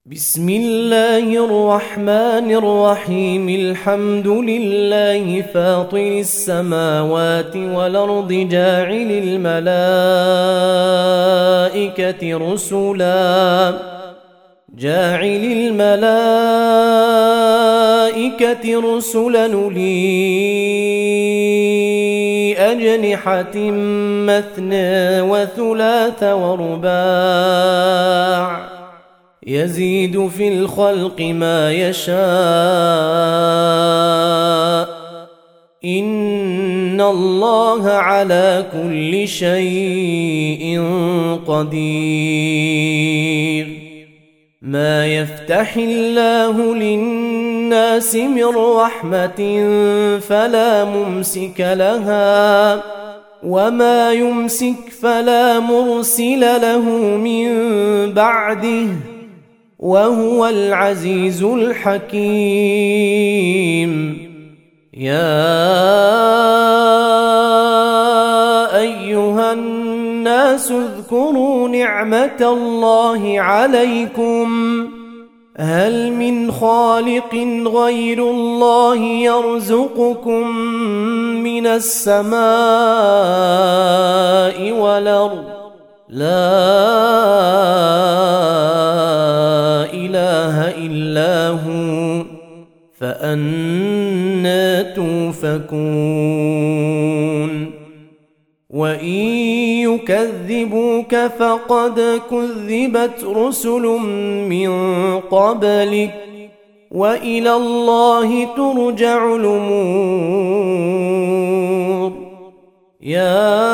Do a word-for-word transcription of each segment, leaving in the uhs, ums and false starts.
بسم الله الرحمن الرحيم. الحمد لله فاطر السماوات والأرض جاعل الملائكة رسلا جاعل الملائكة رسلا أولي أجنحة مثنى وثلاث ورباع يزيد في الخلق ما يشاء إن الله على كل شيء قدير. ما يفتح الله للناس من رحمة فلا ممسك لها وما يمسك فلا مرسل له من بعده وهو العزيز الحكيم. يا أيها الناس اذكروا نعمة الله عليكم هل من خالق غير الله يرزقكم من السماء والأرض لا إله إلا هو فأنى توفكون. وإن يكذبوك فقد كذبت رسل من قبلك وإلى الله ترجع الأمور. يا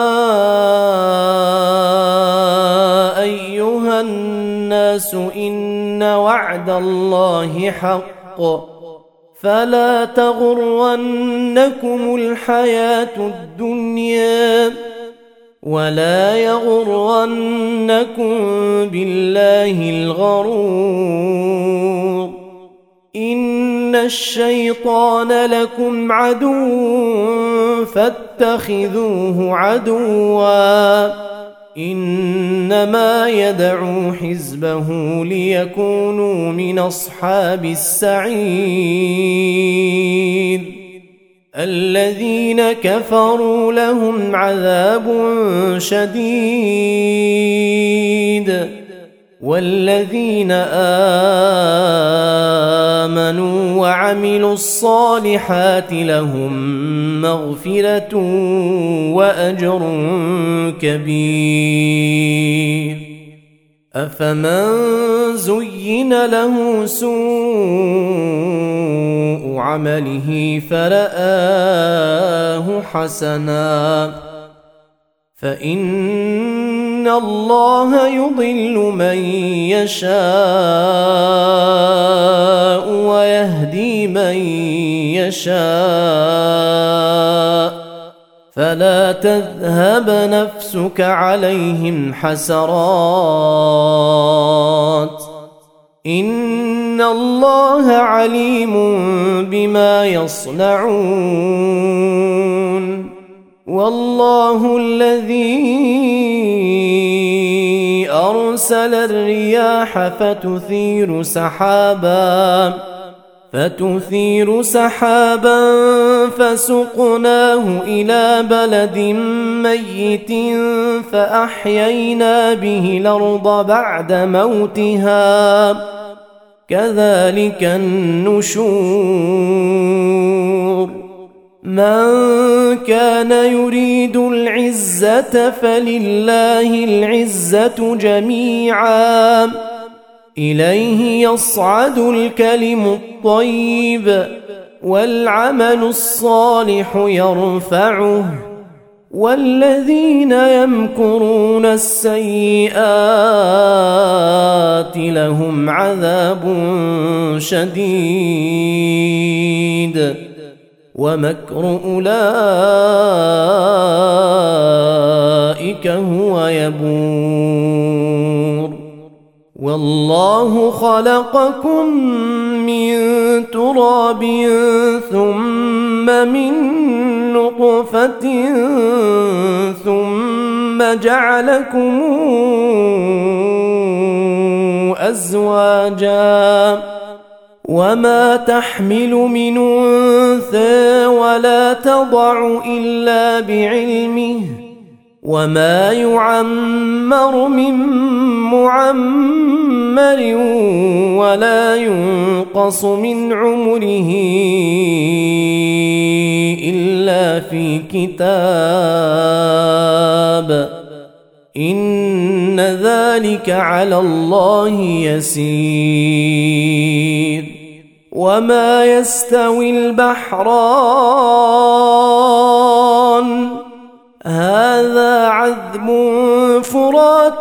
أيها الناس إن وعد الله حق فلا تغرنكم الحياة الدنيا ولا يغرنكم بالله الغرور. إن الشيطان لكم عدو فاتخذوه عدوا إنما يدعو حزبه ليكونوا من أصحاب السعير. الذين كفروا لهم عذاب شديد والذين آمنوا وعملوا الصالحات لهم مغفرة وأجر كبير. أفمن زين له سوء عمله فرآه حسنا فإن الله يضل من يشاء ويهدي من يشاء فلا تذهب نفسك عليهم حسرات إن الله عليم بما يصنعون. والله الذي أرسل الرياح فتثير سحابا فتثير سحابا فسقناه إلى بلد ميت فأحيينا به الأرض بعد موتها كذلك النشور. من كان يريد العزة فلله العزة جميعا إليه يصعد الكلم الطيب والعمل الصالح يرفعه والذين يمكرون السيئات لهم عذاب شديد ومكر أولئك هو يبور. والله خلقكم من تراب ثم من نطفة ثم جعلكم أزواجا وما تحمل من أنثى ولا تضع إلا بعلمه وما يعمر من معمر ولا ينقص من عمره إلا في كتاب إن ذلك على الله يسير. وما يستوي البحران هذا عذب فرات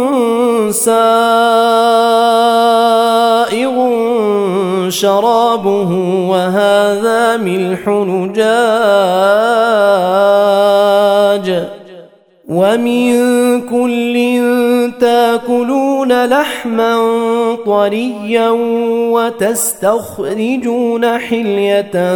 سائغ شرابه وهذا ملح أجاج ومن كل تاكلون لحما طريا وتستخرجون حلية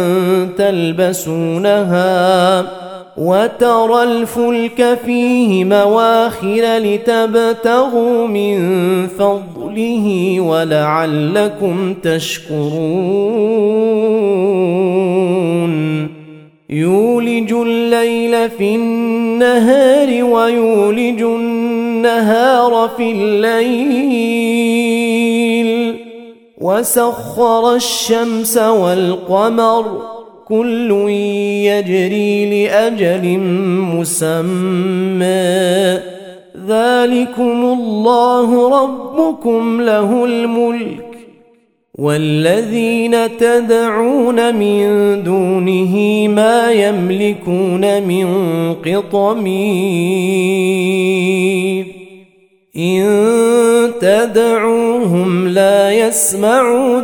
تلبسونها وترى الفلك فيه مواخر لتبتغوا من فضله ولعلكم تشكرون. يولج الليل في النهار ويولج النهار في الليل وسخر الشمس والقمر كل يجري لأجل مسمى ذلكم الله ربكم له الملك والذين تدعون من دونه ما يملكون من قطمير إن تدعوهم لا يسمعوا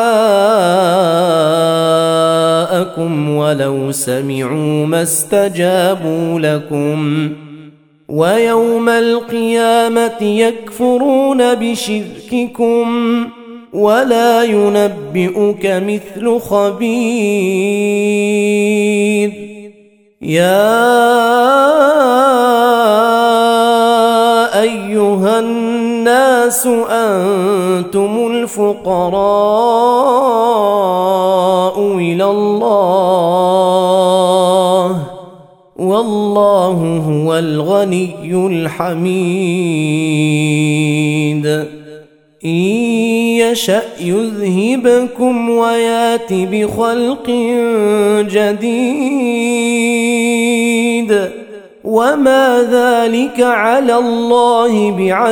دعاءكم ولو سمعوا ما استجابوا لكم ويوم القيامة يكفرون بشرككم ولا ينبئك مثل خبير. يا أيها الناس أنتم الفقراء إلى الله والله هو الغني الحميد. إن يشأ يذهبكم ويات بخلق جديد وما ذلك على الله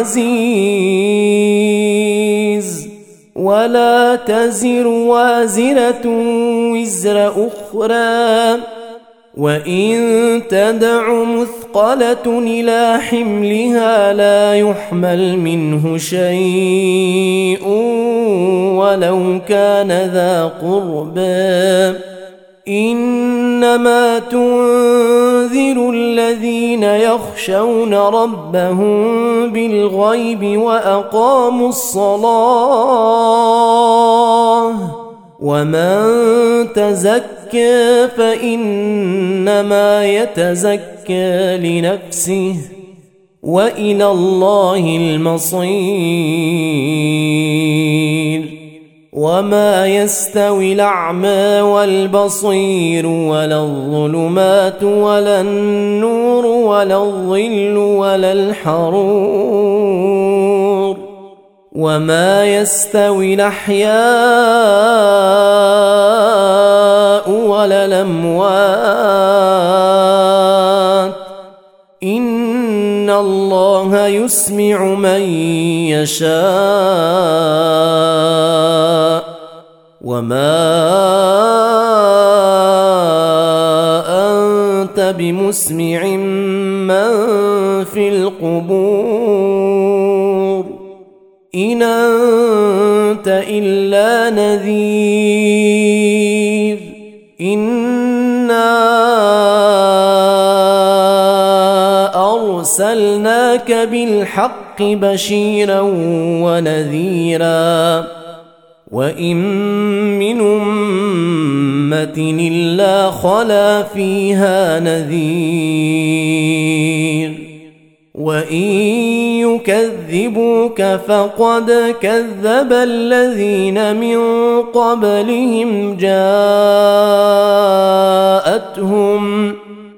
بعزيز. ولا تزر وازرة وزر أخرى وإن تدع مثقلة إلى حملها لا يحمل منه شيء ولو كان ذا قربى إنما تنذر الذين يخشون ربهم بالغيب وأقاموا الصلاة ومن تزكى فإنما يتزكى لنفسه وإلى الله المصير. وما يستوي الأعمى والبصير ولا الظلمات ولا النور ولا الظل ولا الحرور وما يستوي الأحياء ولا الأموات إن الله يسمع من يشاء وما أنت بمسمع من في القبور إن أنت إلا نذير. إنا أرسلناك بالحق بشيرا ونذيرا وإن من أمة إلا خلا فيها نذير وإن يكذبوك فقد كذب الذين من قبلهم جاءتهم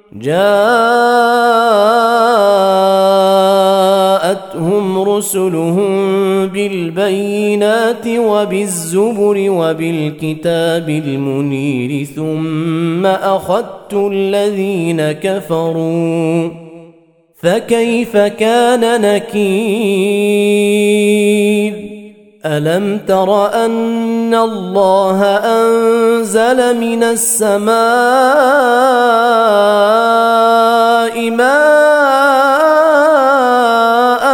جاءتهم رسلهم بالبينات وبالزبر وبالكتاب المنير ثم أخذت الذين كفروا فكيف كان نكير ألم تر أن الله أنزل من السماء ماء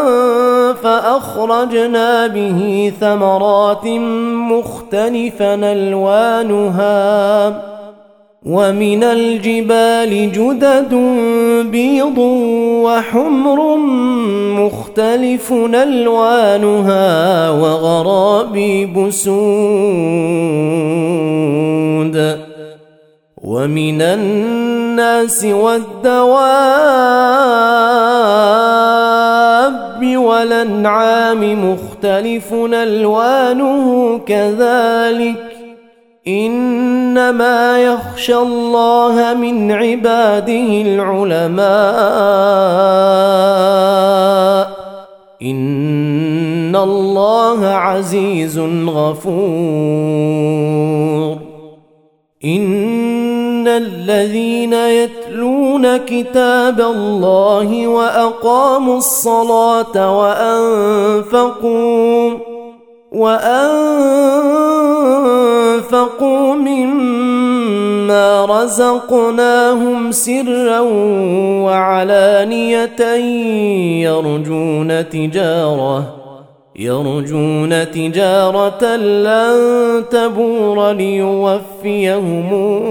فأخرجنا به ثمرات مختلفا ألوانها ومن الجبال جدد بيض وحمر مختلف ألوانها وغرابيب سود ومن الناس والدواب والأنعام مختلف ألوانه كذلك إنما يخشى الله من عباده العلماء إن الله عزيز غفور إن الذين يتلون كتاب الله وأقاموا الصلاة وأنفقوا وأنفقوا مما رزقناهم سرا وعلانية يرجون تجارة يرجون تجارة لن تبور ليوفيهم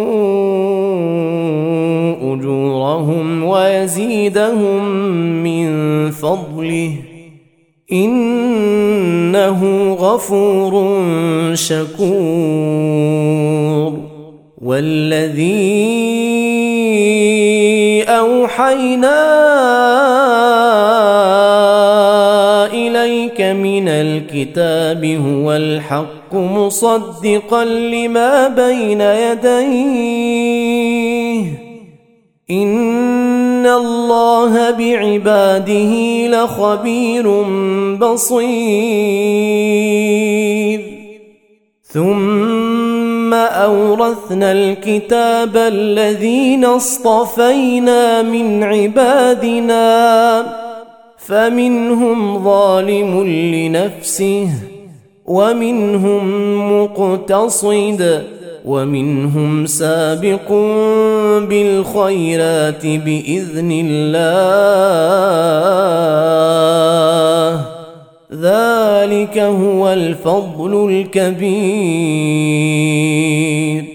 أجورهم ويزيدهم من فضله إنه غفور شكور والذي أوحينا إليك من الكتاب هو الحق مصدقا لما بين يديه إن الله بعباده لخبير بصير ثم أورثنا الكتاب الذين اصطفينا من عبادنا فمنهم ظالم لنفسه ومنهم مقتصد ومنهم سابق بالخيرات بإذن الله ذلك هو الفضل الكبير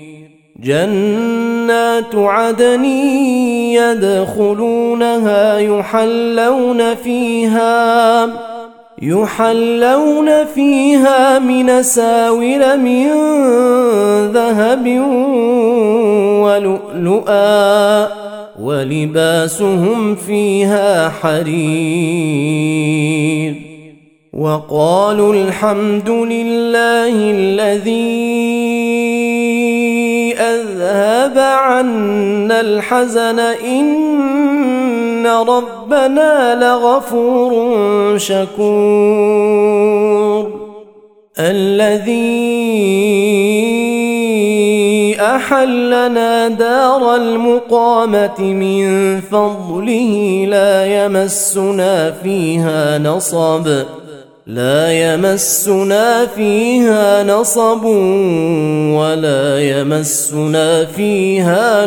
جنات عدن يدخلونها يحلون فيها يحلون فيها من أساور من ذهب ولؤلؤا ولباسهم فيها حرير وقالوا الحمد لله الذي أذهب عنا الحزن إن ربنا لغفور شكور الذي أحلنا دار المقامة من فضله لا يمسنا فيها نصب لا يمسنا فيها نصب ولا يمسنا فيها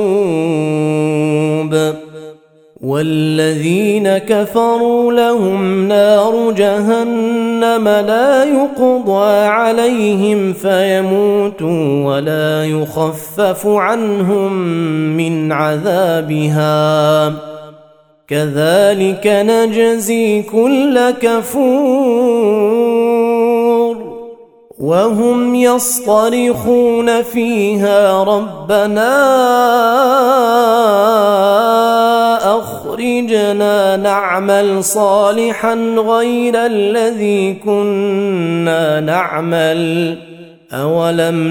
لغوب والذين كفروا لهم نار جهنم لا يقضى عليهم فيموتوا ولا يخفف عنهم من عذابها كذلك نجزي كل كفور وهم يصطرخون فيها ربنا أخرجنا أخرجنا نعمل صالحا غير الذي كنا نعمل أولم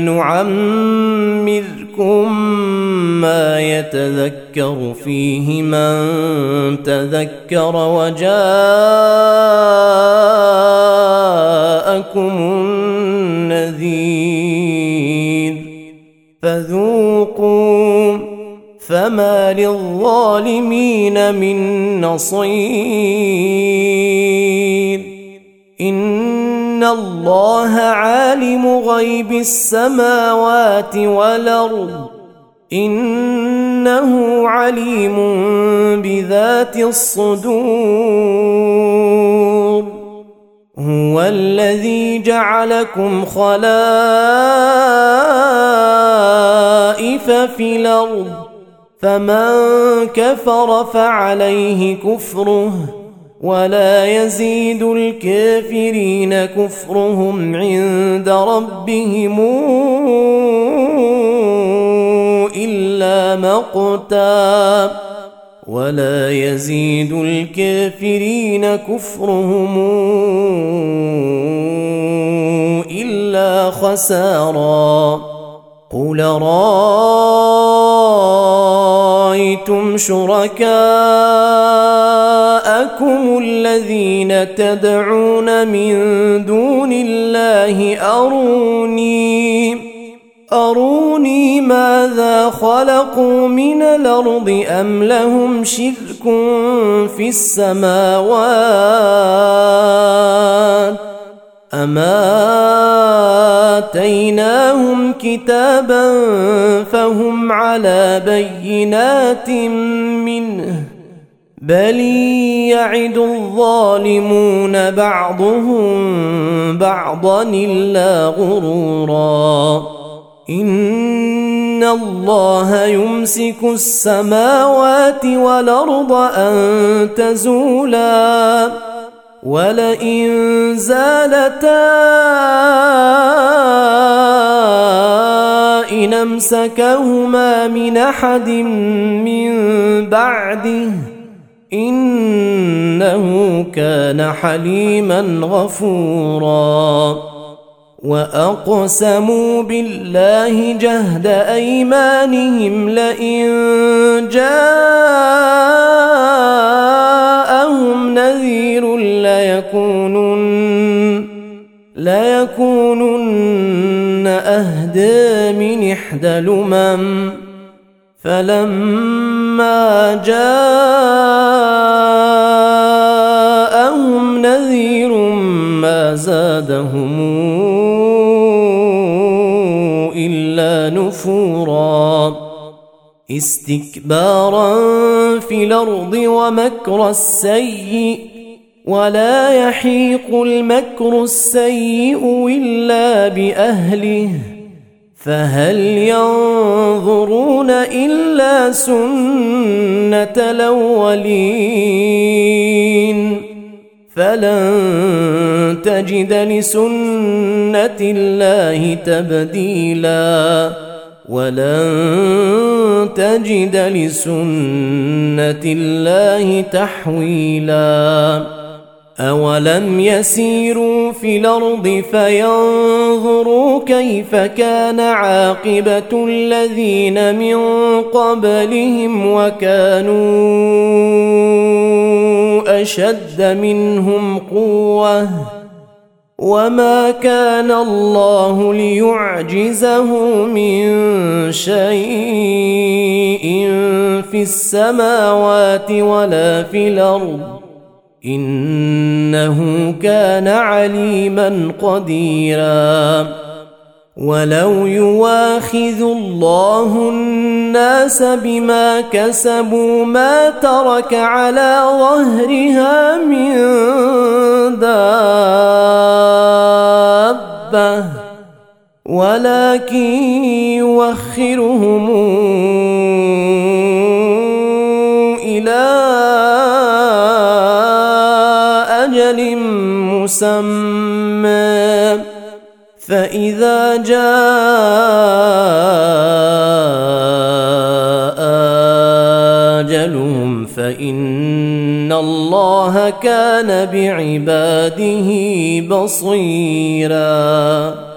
نعمركم ما يتذكر فيه من تذكر وجاءكم النذير فذوقوا فما للظالمين من نصير إن الله عالم غيب السماوات والأرض إنه عليم بذات الصدور هو الذي جعلكم خلائف في الأرض فمن كفر فعليه كفره ولا يزيد الكافرين كفرهم عند ربهم إلا مقتا ولا يزيد الكافرين كفرهم إلا خسارا قل رأيتم شركاءكم الذين تدعون من دون الله أروني أروني ماذا خلقوا من الأرض أم لهم شرك في السماوات أما آتيناهم كتابا فهم على بينات منه بل يعد الظالمون بعضهم بعضا إلا غرورا إن الله يمسك السماوات والأرض أن تزولا ولئن زالتا إن أمسكهما من أحد من بعده إنه كان حليما غفورا وأقسموا بالله جهد أيمانهم لئن جاءهم نذير ليكونن ليكونن أهدى من إحدى الأمم فلما جاءهم نذير ما زادهم إلا نفورا استكبارا في الأرض ومكر السيء ولا يحيق المكر السيء إلا بأهله فهل ينظرون إلا سنة الأولين فلن تجد لسنة الله تبديلا ولن تجد لسنة الله تحويلا أولم يسيروا في الأرض فينظروا كيف كان عاقبة الذين من قبلهم وكانوا أشد منهم قوة وما كان الله ليعجزه من شيء في السماوات ولا في الأرض إنه كان عليما قديرا ولو يواخذ الله الناس بما كسبوا ما ترك على ظهرها من دابة ولكن يوخرهم إلى أجل مسمى فإذا جاء أعمالهم فإن الله كان بعباده بصيراً.